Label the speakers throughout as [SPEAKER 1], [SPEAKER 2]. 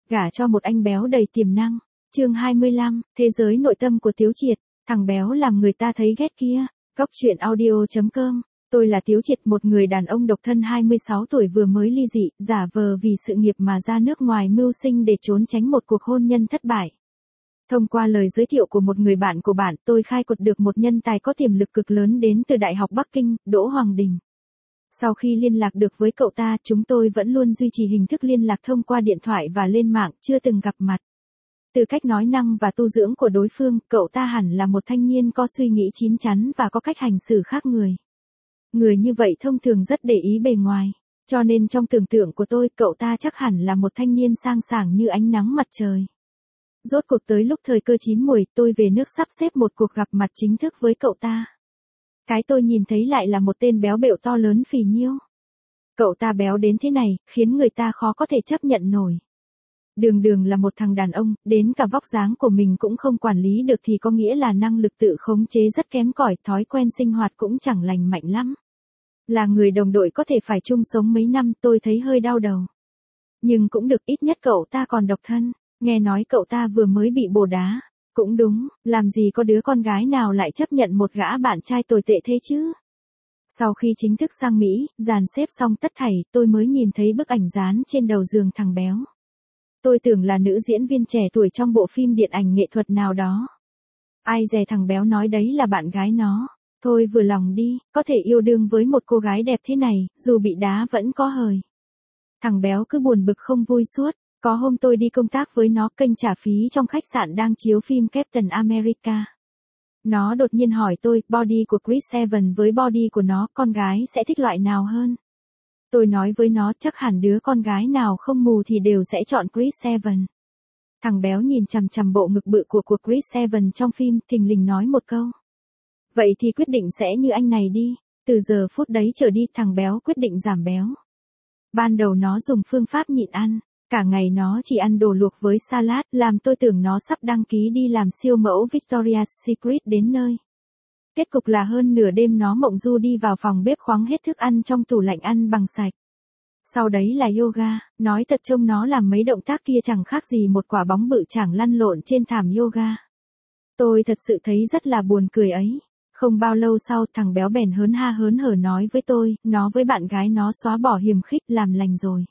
[SPEAKER 1] gả cho một anh béo đầy tiềm năng. Chương 25, thế giới nội tâm của Tiếu Triệt, thằng béo làm người ta thấy ghét kia. Góc truyện audio.com. Tôi là Tiếu Triệt, một người đàn ông độc thân 26 tuổi vừa mới ly dị, giả vờ vì sự nghiệp mà ra nước ngoài mưu sinh để trốn tránh một cuộc hôn nhân thất bại. Thông qua lời giới thiệu của một người bạn của bạn, tôi khai quật được một nhân tài có tiềm lực cực lớn đến từ Đại học Bắc Kinh, Đỗ Hoàng Đình. Sau khi liên lạc được với cậu ta, chúng tôi vẫn luôn duy trì hình thức liên lạc thông qua điện thoại và lên mạng, chưa từng gặp mặt. Từ cách nói năng và tu dưỡng của đối phương, cậu ta hẳn là một thanh niên có suy nghĩ chín chắn và có cách hành xử khác người. Người như vậy thông thường rất để ý bề ngoài, cho nên trong tưởng tượng của tôi, cậu ta chắc hẳn là một thanh niên sang sảng như ánh nắng mặt trời. Rốt cuộc tới lúc thời cơ chín muồi, tôi về nước sắp xếp một cuộc gặp mặt chính thức với cậu ta. Cái tôi nhìn thấy lại là một tên béo bệu to lớn phì nhiêu. Cậu ta béo đến thế này, khiến người ta khó có thể chấp nhận nổi. Đường là một thằng đàn ông, đến cả vóc dáng của mình cũng không quản lý được thì có nghĩa là năng lực tự khống chế rất kém cỏi, thói quen sinh hoạt cũng chẳng lành mạnh lắm. Là người đồng đội có thể phải chung sống mấy năm, tôi thấy hơi đau đầu. Nhưng cũng được, ít nhất cậu ta còn độc thân. Nghe nói cậu ta vừa mới bị bồ đá. Cũng đúng, làm gì có đứa con gái nào lại chấp nhận một gã bạn trai tồi tệ thế chứ. Sau khi chính thức sang Mỹ, dàn xếp xong tất thảy, tôi mới nhìn thấy bức ảnh dán trên đầu giường thằng béo. Tôi tưởng là nữ diễn viên trẻ tuổi trong bộ phim điện ảnh nghệ thuật nào đó. Ai dè thằng béo nói đấy là bạn gái nó. Thôi vừa lòng đi, có thể yêu đương với một cô gái đẹp thế này, dù bị đá vẫn có hời. Thằng béo cứ buồn bực không vui suốt. Có hôm tôi đi công tác với nó, kênh trả phí trong khách sạn đang chiếu phim Captain America. Nó đột nhiên hỏi tôi, body của Chris Evans với body của nó, con gái sẽ thích loại nào hơn? Tôi nói với nó chắc hẳn đứa con gái nào không mù thì đều sẽ chọn Chris Evans. Thằng béo nhìn chằm chằm bộ ngực bự của Chris Evans trong phim, thình lình nói một câu. Vậy thì quyết định sẽ như anh này đi. Từ giờ phút đấy trở đi, thằng béo quyết định giảm béo. Ban đầu nó dùng phương pháp nhịn ăn. Cả ngày nó chỉ ăn đồ luộc với salad, làm tôi tưởng nó sắp đăng ký đi làm siêu mẫu Victoria's Secret đến nơi. Kết cục là hơn nửa đêm nó mộng du đi vào phòng bếp khoáng hết thức ăn trong tủ lạnh ăn bằng sạch. Sau đấy là yoga, nói thật trông nó làm mấy động tác kia chẳng khác gì một quả bóng bự chảng lăn lộn trên thảm yoga. Tôi thật sự thấy rất là buồn cười ấy. Không bao lâu sau, thằng béo bèn hớn ha hớn hở nói với tôi, nó với bạn gái nó xóa bỏ hiềm khích, làm lành rồi.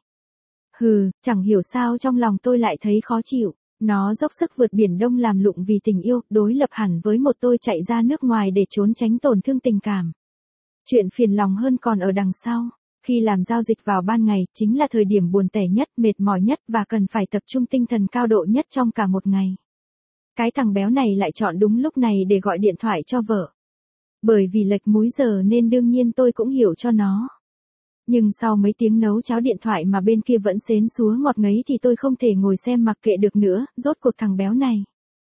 [SPEAKER 1] Hừ, chẳng hiểu sao trong lòng tôi lại thấy khó chịu. Nó dốc sức vượt biển đông làm lụng vì tình yêu, đối lập hẳn với một tôi chạy ra nước ngoài để trốn tránh tổn thương tình cảm. Chuyện phiền lòng hơn còn ở đằng sau. Khi làm giao dịch vào ban ngày, chính là thời điểm buồn tẻ nhất, mệt mỏi nhất và cần phải tập trung tinh thần cao độ nhất trong cả một ngày. Cái thằng béo này lại chọn đúng lúc này để gọi điện thoại cho vợ. Bởi vì lệch múi giờ nên đương nhiên tôi cũng hiểu cho nó. Nhưng sau mấy tiếng nấu cháo điện thoại mà bên kia vẫn xến xúa ngọt ngấy thì tôi không thể ngồi xem mặc kệ được nữa, rốt cuộc thằng béo này.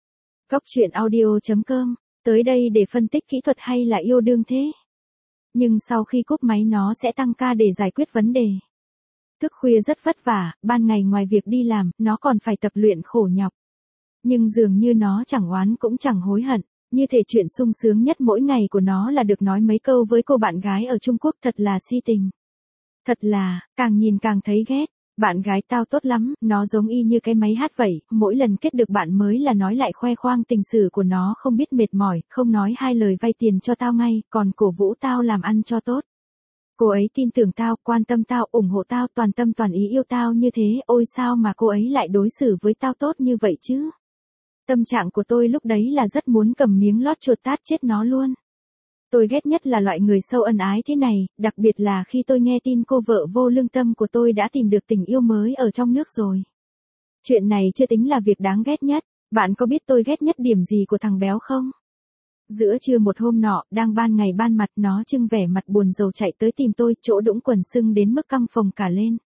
[SPEAKER 1] Góc truyện audio.com, tới đây để phân tích kỹ thuật hay là yêu đương thế? Nhưng sau khi cúp máy nó sẽ tăng ca để giải quyết vấn đề. Thức khuya rất vất vả, ban ngày ngoài việc đi làm, nó còn phải tập luyện khổ nhọc. Nhưng dường như nó chẳng oán cũng chẳng hối hận. Như thể chuyện sung sướng nhất mỗi ngày của nó là được nói mấy câu với cô bạn gái ở Trung Quốc, thật là si tình. Thật là, càng nhìn càng thấy ghét. Bạn gái tao tốt lắm, nó giống y như cái máy hát vậy, mỗi lần kết được bạn mới là nói lại khoe khoang tình sử của nó không biết mệt mỏi, không nói hai lời vay tiền cho tao ngay, còn cổ vũ tao làm ăn cho tốt. Cô ấy tin tưởng tao, quan tâm tao, ủng hộ tao, toàn tâm toàn ý yêu tao như thế, ôi sao mà cô ấy lại đối xử với tao tốt như vậy chứ? Tâm trạng của tôi lúc đấy là rất muốn cầm miếng lót chuột tát chết nó luôn. Tôi ghét nhất là loại người sâu ân ái thế này, đặc biệt là khi tôi nghe tin cô vợ vô lương tâm của tôi đã tìm được tình yêu mới ở trong nước rồi. Chuyện này chưa tính là việc đáng ghét nhất, bạn có biết tôi ghét nhất điểm gì của thằng béo không? Giữa trưa một hôm nọ, đang ban ngày ban mặt, nó trưng vẻ mặt buồn rầu chạy tới tìm tôi, chỗ đũng quần sưng đến mức căng phồng cả lên.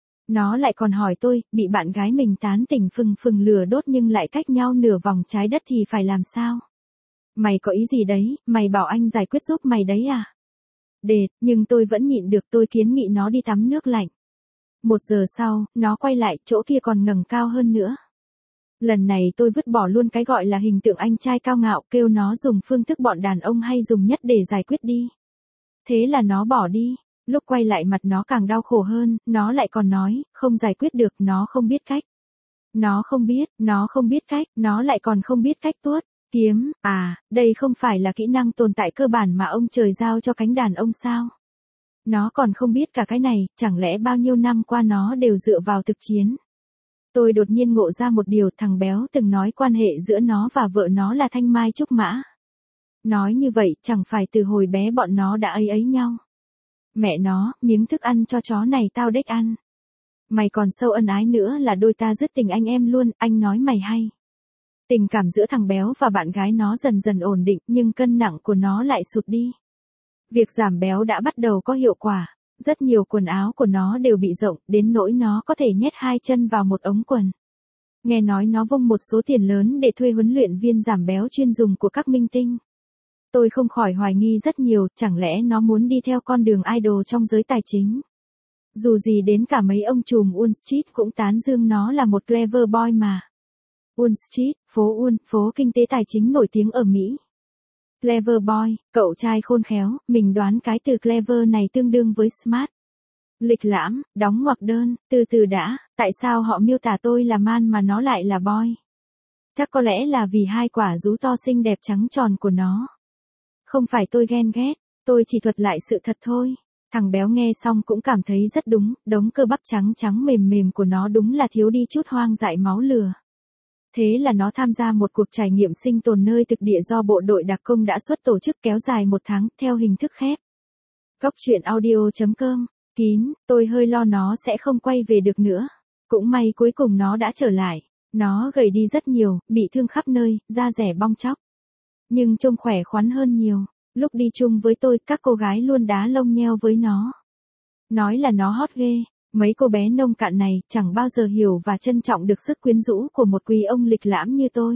[SPEAKER 1] Nó lại còn hỏi tôi, bị bạn gái mình tán tỉnh phừng phừng lửa đốt nhưng lại cách nhau nửa vòng trái đất thì phải làm sao? Mày có ý gì đấy, mày bảo anh giải quyết giúp mày đấy à? Đệt, nhưng tôi vẫn nhịn được, tôi kiến nghị nó đi tắm nước lạnh. 1 giờ sau, nó quay lại, chỗ kia còn ngẩng cao hơn nữa. Lần này tôi vứt bỏ luôn cái gọi là hình tượng anh trai cao ngạo, kêu nó dùng phương thức bọn đàn ông hay dùng nhất để giải quyết đi. Thế là nó bỏ đi. Lúc quay lại mặt nó càng đau khổ hơn, nó lại còn nói, không giải quyết được, nó không biết cách. Nó không biết cách, nó lại còn không biết cách tuốt. Kiếm, đây không phải là kỹ năng tồn tại cơ bản mà ông trời giao cho cánh đàn ông sao? Nó còn không biết cả cái này, chẳng lẽ bao nhiêu năm qua nó đều dựa vào thực chiến? Tôi đột nhiên ngộ ra một điều, thằng béo từng nói quan hệ giữa nó và vợ nó là thanh mai trúc mã. Nói như vậy, chẳng phải từ hồi bé bọn nó đã ấy nhau. Mẹ nó, miếng thức ăn cho chó này tao đếch ăn. Mày còn sâu ân ái nữa là đôi ta dứt tình anh em luôn, anh nói mày hay. Tình cảm giữa thằng béo và bạn gái nó dần dần ổn định, nhưng cân nặng của nó lại sụt đi. Việc giảm béo đã bắt đầu có hiệu quả. Rất nhiều quần áo của nó đều bị rộng, đến nỗi nó có thể nhét 2 chân vào một ống quần. Nghe nói nó vung một số tiền lớn để thuê huấn luyện viên giảm béo chuyên dùng của các minh tinh. Tôi không khỏi hoài nghi rất nhiều, chẳng lẽ nó muốn đi theo con đường idol trong giới tài chính. Dù gì đến cả mấy ông trùm Wall Street cũng tán dương nó là một clever boy mà. Wall Street, phố Wall, phố kinh tế tài chính nổi tiếng ở Mỹ. Clever boy, cậu trai khôn khéo, mình đoán cái từ clever này tương đương với smart. Lịch lãm, đóng ngoặc đơn, từ từ đã, tại sao họ miêu tả tôi là man mà nó lại là boy? Chắc có lẽ là vì 2 quả rú to xinh đẹp trắng tròn của nó. Không phải tôi ghen ghét, tôi chỉ thuật lại sự thật thôi. Thằng béo nghe xong cũng cảm thấy rất đúng, đống cơ bắp trắng trắng mềm mềm của nó đúng là thiếu đi chút hoang dại máu lừa. Thế là nó tham gia một cuộc trải nghiệm sinh tồn nơi thực địa do bộ đội đặc công đã xuất tổ chức kéo dài 1 tháng, theo hình thức khép. Góc truyện audio.com, kín, tôi hơi lo nó sẽ không quay về được nữa. Cũng may cuối cùng nó đã trở lại. Nó gầy đi rất nhiều, bị thương khắp nơi, da dẻ bong tróc. Nhưng trông khỏe khoắn hơn nhiều. Lúc đi chung với tôi, các cô gái luôn đá lông nheo với nó. Nói là nó hot ghê. Mấy cô bé nông cạn này chẳng bao giờ hiểu và trân trọng được sức quyến rũ của một quý ông lịch lãm như tôi.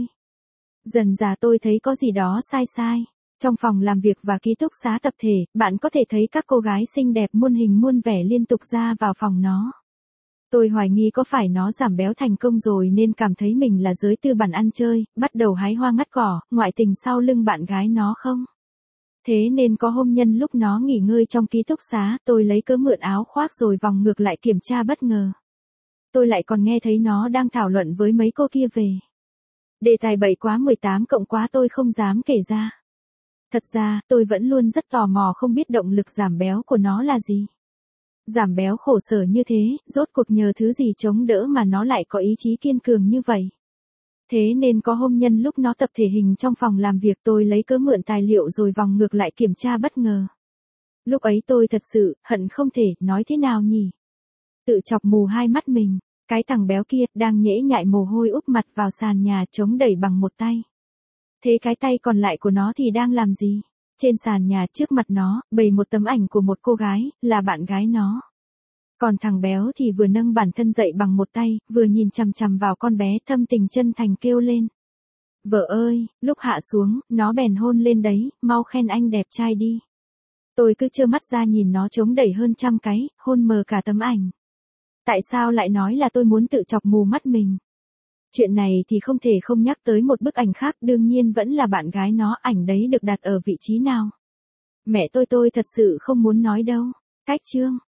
[SPEAKER 1] Dần dà tôi thấy có gì đó sai sai. Trong phòng làm việc và ký túc xá tập thể, bạn có thể thấy các cô gái xinh đẹp muôn hình muôn vẻ liên tục ra vào phòng nó. Tôi hoài nghi có phải nó giảm béo thành công rồi nên cảm thấy mình là giới tư bản ăn chơi, bắt đầu hái hoa ngắt cỏ, ngoại tình sau lưng bạn gái nó không? Thế nên có hôm nhân lúc nó nghỉ ngơi trong ký túc xá, tôi lấy cớ mượn áo khoác rồi vòng ngược lại kiểm tra bất ngờ. Tôi lại còn nghe thấy nó đang thảo luận với mấy cô kia về. Đề tài bậy quá 18 cộng quá tôi không dám kể ra. Thật ra, tôi vẫn luôn rất tò mò không biết động lực giảm béo của nó là gì. Giảm béo khổ sở như thế, rốt cuộc nhờ thứ gì chống đỡ mà nó lại có ý chí kiên cường như vậy. Thế nên có hôm nhân lúc nó tập thể hình trong phòng làm việc tôi lấy cớ mượn tài liệu rồi vòng ngược lại kiểm tra bất ngờ. Lúc ấy tôi thật sự, hận không thể, nói thế nào nhỉ? Tự chọc mù 2 mắt mình, cái thằng béo kia, đang nhễ nhại mồ hôi úp mặt vào sàn nhà chống đẩy bằng một tay. Thế cái tay còn lại của nó thì đang làm gì? Trên sàn nhà trước mặt nó, bày một tấm ảnh của một cô gái, là bạn gái nó. Còn thằng béo thì vừa nâng bản thân dậy bằng một tay, vừa nhìn chằm chằm vào con bé thâm tình chân thành kêu lên. Vợ ơi, lúc hạ xuống, nó bèn hôn lên đấy, mau khen anh đẹp trai đi. Tôi cứ trơ mắt ra nhìn nó chống đẩy hơn 100 cái, hôn mờ cả tấm ảnh. Tại sao lại nói là tôi muốn tự chọc mù mắt mình? Chuyện này thì không thể không nhắc tới một bức ảnh khác, đương nhiên vẫn là bạn gái nó, ảnh đấy được đặt ở vị trí nào? Mẹ tôi thật sự không muốn nói đâu. Cách chương